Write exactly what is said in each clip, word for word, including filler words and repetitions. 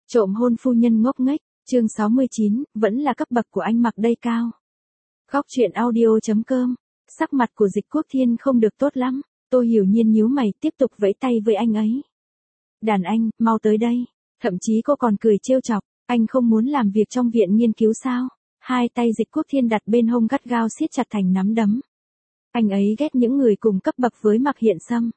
Trộm hôn phu nhân ngốc nghếch, chương sáu mươi chín, vẫn là cấp bậc của anh Mặc đây cao. Góc truyện audio chấm com, sắc mặt của Dịch Quốc Thiên không được tốt lắm, Tô Hiểu Nhiên nhíu mày tiếp tục vẫy tay với anh ấy. Đàn anh, mau tới đây, thậm chí cô còn cười trêu chọc, anh không muốn làm việc trong viện nghiên cứu sao? Hai tay Dịch Quốc Thiên đặt bên hông gắt gao siết chặt thành nắm đấm. Anh ấy ghét những người cùng cấp bậc với Mặc Hiện Sâm.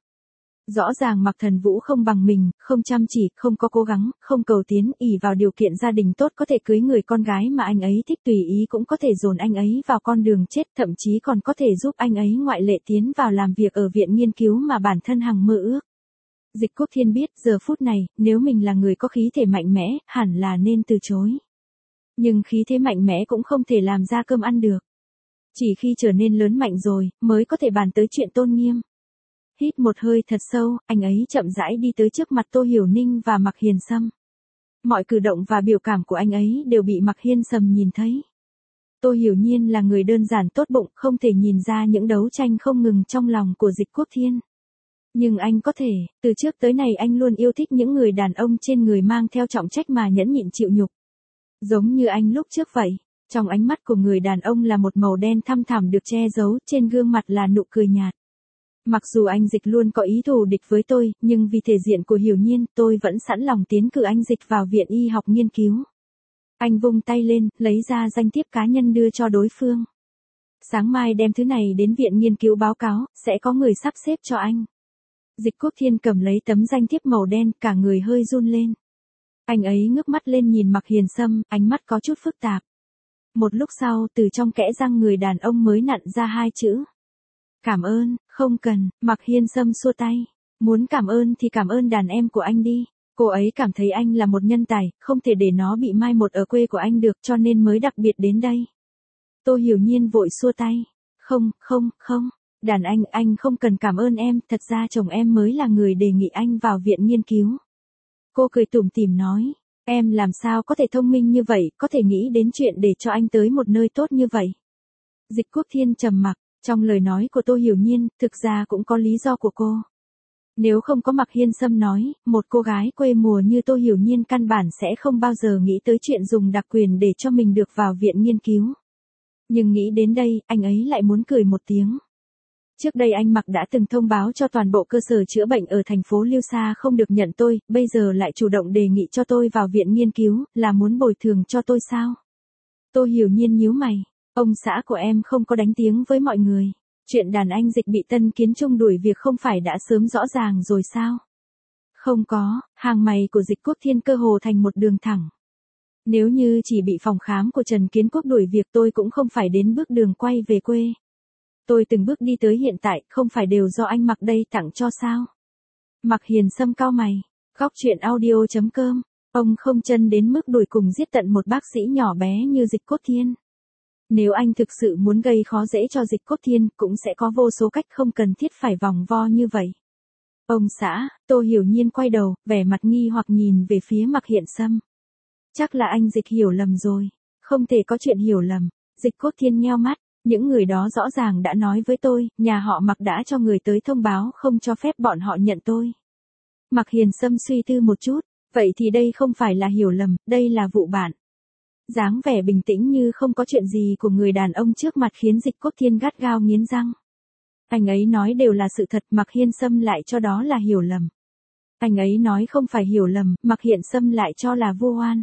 Rõ ràng Mặc Thần Vũ không bằng mình, không chăm chỉ, không có cố gắng, không cầu tiến, ỷ vào điều kiện gia đình tốt có thể cưới người con gái mà anh ấy thích tùy ý cũng có thể dồn anh ấy vào con đường chết, thậm chí còn có thể giúp anh ấy ngoại lệ tiến vào làm việc ở viện nghiên cứu mà bản thân hằng mơ ước. Dịch Quốc Thiên biết giờ phút này, nếu mình là người có khí thể mạnh mẽ, hẳn là nên từ chối. Nhưng khí thế mạnh mẽ cũng không thể làm ra cơm ăn được. Chỉ khi trở nên lớn mạnh rồi, mới có thể bàn tới chuyện tôn nghiêm. Hít một hơi thật sâu, anh ấy chậm rãi đi tới trước mặt Tô Hiểu Ninh và Mặc Hiền Sâm. Mọi cử động và biểu cảm của anh ấy đều bị Mặc Hiên Sâm nhìn thấy. Tô Hiểu Nhiên là người đơn giản tốt bụng, không thể nhìn ra những đấu tranh không ngừng trong lòng của Dịch Quốc Thiên. Nhưng anh có thể, từ trước tới nay anh luôn yêu thích những người đàn ông trên người mang theo trọng trách mà nhẫn nhịn chịu nhục. Giống như anh lúc trước vậy, trong ánh mắt của người đàn ông là một màu đen thăm thẳm được che giấu, trên gương mặt là nụ cười nhạt. Mặc dù anh Dịch luôn có ý thù địch với tôi, nhưng vì thể diện của Hiểu Nhiên, tôi vẫn sẵn lòng tiến cử anh Dịch vào viện y học nghiên cứu. Anh vung tay lên, lấy ra danh thiếp cá nhân đưa cho đối phương. Sáng mai đem thứ này đến viện nghiên cứu báo cáo, sẽ có người sắp xếp cho anh. Dịch Quốc Thiên cầm lấy tấm danh thiếp màu đen, cả người hơi run lên. Anh ấy ngước mắt lên nhìn Mặc Hiền Sâm, ánh mắt có chút phức tạp. Một lúc sau, từ trong kẽ răng người đàn ông mới nặn ra hai chữ. Cảm ơn, không cần, Mặc Hiên Sâm xua tay. Muốn cảm ơn thì cảm ơn đàn em của anh đi. Cô ấy cảm thấy anh là một nhân tài, không thể để nó bị mai một ở quê của anh được cho nên mới đặc biệt đến đây. Tô Hiểu Nhiên vội xua tay. Không, không, không, đàn anh, anh không cần cảm ơn em, thật ra chồng em mới là người đề nghị anh vào viện nghiên cứu. Cô cười tủm tỉm nói, em làm sao có thể thông minh như vậy, có thể nghĩ đến chuyện để cho anh tới một nơi tốt như vậy. Dịch Quốc Thiên trầm mặc. Trong lời nói của Tô Hiểu Nhiên, thực ra cũng có lý do của cô. Nếu không có Mặc Hiên Sâm nói, một cô gái quê mùa như Tô Hiểu Nhiên căn bản sẽ không bao giờ nghĩ tới chuyện dùng đặc quyền để cho mình được vào viện nghiên cứu. Nhưng nghĩ đến đây, anh ấy lại muốn cười một tiếng. Trước đây anh Mặc đã từng thông báo cho toàn bộ cơ sở chữa bệnh ở thành phố Liêu Sa không được nhận tôi, bây giờ lại chủ động đề nghị cho tôi vào viện nghiên cứu, là muốn bồi thường cho tôi sao? Tô Hiểu Nhiên nhíu mày. Ông xã của em không có đánh tiếng với mọi người. Chuyện đàn anh Dịch bị Tân Kiến Trung đuổi việc không phải đã sớm rõ ràng rồi sao? Không có, hàng mày của Dịch Quốc Thiên cơ hồ thành một đường thẳng. Nếu như chỉ bị phòng khám của Trần Kiến Quốc đuổi việc tôi cũng không phải đến bước đường quay về quê. Tôi từng bước đi tới hiện tại không phải đều do anh Mặc đây tặng cho sao? Mặc Hiền Sâm cau mày. Góc truyện audio chấm com. Ông không chân đến mức đuổi cùng giết tận một bác sĩ nhỏ bé như Dịch Quốc Thiên. Nếu anh thực sự muốn gây khó dễ cho Dịch Quốc Thiên, cũng sẽ có vô số cách không cần thiết phải vòng vo như vậy. Ông xã, Tô Hiểu Nhiên quay đầu, vẻ mặt nghi hoặc nhìn về phía Mặc Hiện Sâm. Chắc là anh Dịch hiểu lầm rồi. Không thể có chuyện hiểu lầm. Dịch Quốc Thiên nheo mắt, những người đó rõ ràng đã nói với tôi, nhà họ Mặc đã cho người tới thông báo không cho phép bọn họ nhận tôi. Mặc Hiền Sâm suy tư một chút, vậy thì đây không phải là hiểu lầm, đây là vụ bạn. Dáng vẻ bình tĩnh như không có chuyện gì của người đàn ông trước mặt khiến Dịch Quốc Thiên gắt gao nghiến răng. Anh ấy nói đều là sự thật, Mặc Hiên Sâm lại cho đó là hiểu lầm. Anh ấy nói không phải hiểu lầm, Mặc Hiện Sâm lại cho là vu oan.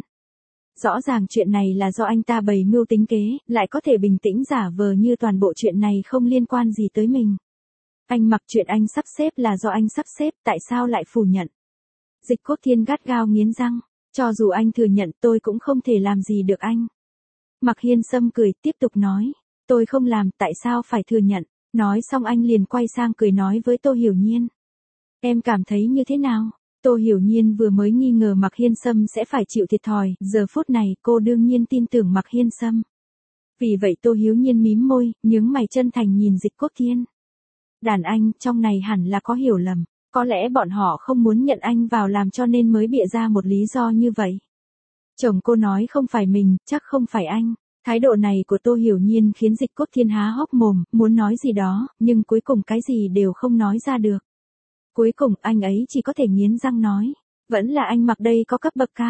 Rõ ràng chuyện này là do anh ta bày mưu tính kế, lại có thể bình tĩnh giả vờ như toàn bộ chuyện này không liên quan gì tới mình. Anh Mặc chuyện anh sắp xếp là do anh sắp xếp, tại sao lại phủ nhận? Dịch Quốc Thiên gắt gao nghiến răng. Cho dù anh thừa nhận tôi cũng không thể làm gì được anh. Mặc Hiên Sâm cười tiếp tục nói. Tôi không làm, tại sao phải thừa nhận? Nói xong anh liền quay sang cười nói với Tô Hiểu Nhiên. Em cảm thấy như thế nào? Tô Hiểu Nhiên vừa mới nghi ngờ Mặc Hiên Sâm sẽ phải chịu thiệt thòi, giờ phút này cô đương nhiên tin tưởng Mặc Hiên Sâm. Vì vậy Tô Hiểu Nhiên mím môi, nhướng mày chân thành nhìn Dịch Quốc Thiên. Đàn anh, trong này hẳn là có hiểu lầm. Có lẽ bọn họ không muốn nhận anh vào làm cho nên mới bịa ra một lý do như vậy. Chồng cô nói không phải mình, chắc không phải anh. Thái độ này của Tô Hiểu Nhiên khiến Dịch Quốc Thiên há hốc mồm, muốn nói gì đó, nhưng cuối cùng cái gì đều không nói ra được. Cuối cùng anh ấy chỉ có thể nghiến răng nói, vẫn là anh Mặc đây có cấp bậc cao.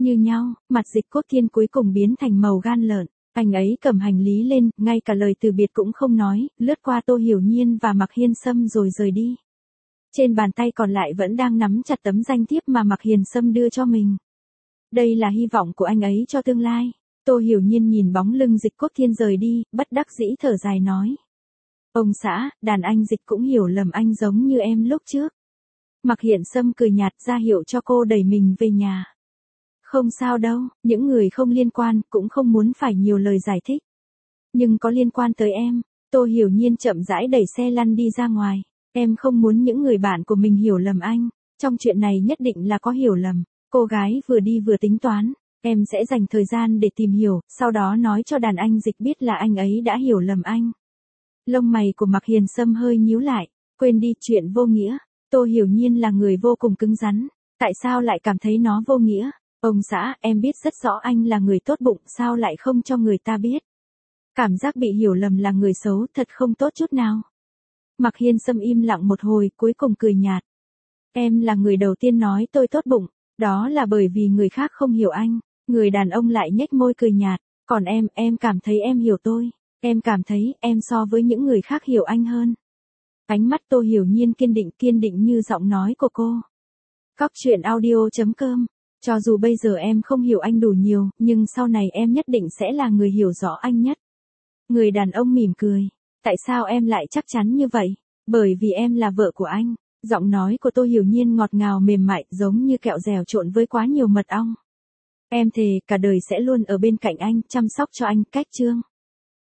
Như nhau, mặt Dịch Quốc Thiên cuối cùng biến thành màu gan lợn. Anh ấy cầm hành lý lên, ngay cả lời từ biệt cũng không nói, lướt qua Tô Hiểu Nhiên và Mạc Hiên Sâm rồi rời đi. Trên bàn tay còn lại vẫn đang nắm chặt tấm danh thiếp mà Mạc Hiền Sâm đưa cho mình. Đây là hy vọng của anh ấy cho tương lai. Tô Hiểu Nhiên nhìn bóng lưng Dịch Quốc Thiên rời đi, bất đắc dĩ thở dài nói. Ông xã, đàn anh Dịch cũng hiểu lầm anh giống như em lúc trước. Mạc Hiển Sâm cười nhạt ra hiệu cho cô đẩy mình về nhà. Không sao đâu, những người không liên quan cũng không muốn phải nhiều lời giải thích. Nhưng có liên quan tới em. Tô Hiểu Nhiên chậm rãi đẩy xe lăn đi ra ngoài. Em không muốn những người bạn của mình hiểu lầm anh. Trong chuyện này nhất định là có hiểu lầm. Cô gái vừa đi vừa tính toán. Em sẽ dành thời gian để tìm hiểu, sau đó nói cho đàn anh Dịch biết là anh ấy đã hiểu lầm anh. Lông mày của Mạc Hiền Sâm hơi nhíu lại. Quên đi chuyện vô nghĩa. Tô Hiểu Nhiên là người vô cùng cứng rắn. Tại sao lại cảm thấy nó vô nghĩa? Ông xã, em biết rất rõ anh là người tốt bụng, sao lại không cho người ta biết? Cảm giác bị hiểu lầm là người xấu thật không tốt chút nào. Mạc Hiên Sâm im lặng một hồi, cuối cùng cười nhạt. Em là người đầu tiên nói tôi tốt bụng, đó là bởi vì người khác không hiểu anh. Người đàn ông lại nhếch môi cười nhạt, còn em, em cảm thấy em hiểu tôi. Em cảm thấy em so với những người khác hiểu anh hơn. Ánh mắt Tô Hiểu Nhiên kiên định kiên định như giọng nói của cô. Cóc truyện audio chấm com. Cho dù bây giờ em không hiểu anh đủ nhiều, nhưng sau này em nhất định sẽ là người hiểu rõ anh nhất. Người đàn ông mỉm cười. Tại sao em lại chắc chắn như vậy? Bởi vì em là vợ của anh. Giọng nói của Tô Hiểu Nhiên ngọt ngào mềm mại giống như kẹo dẻo trộn với quá nhiều mật ong. Em thề cả đời sẽ luôn ở bên cạnh anh, chăm sóc cho anh. Cách chương.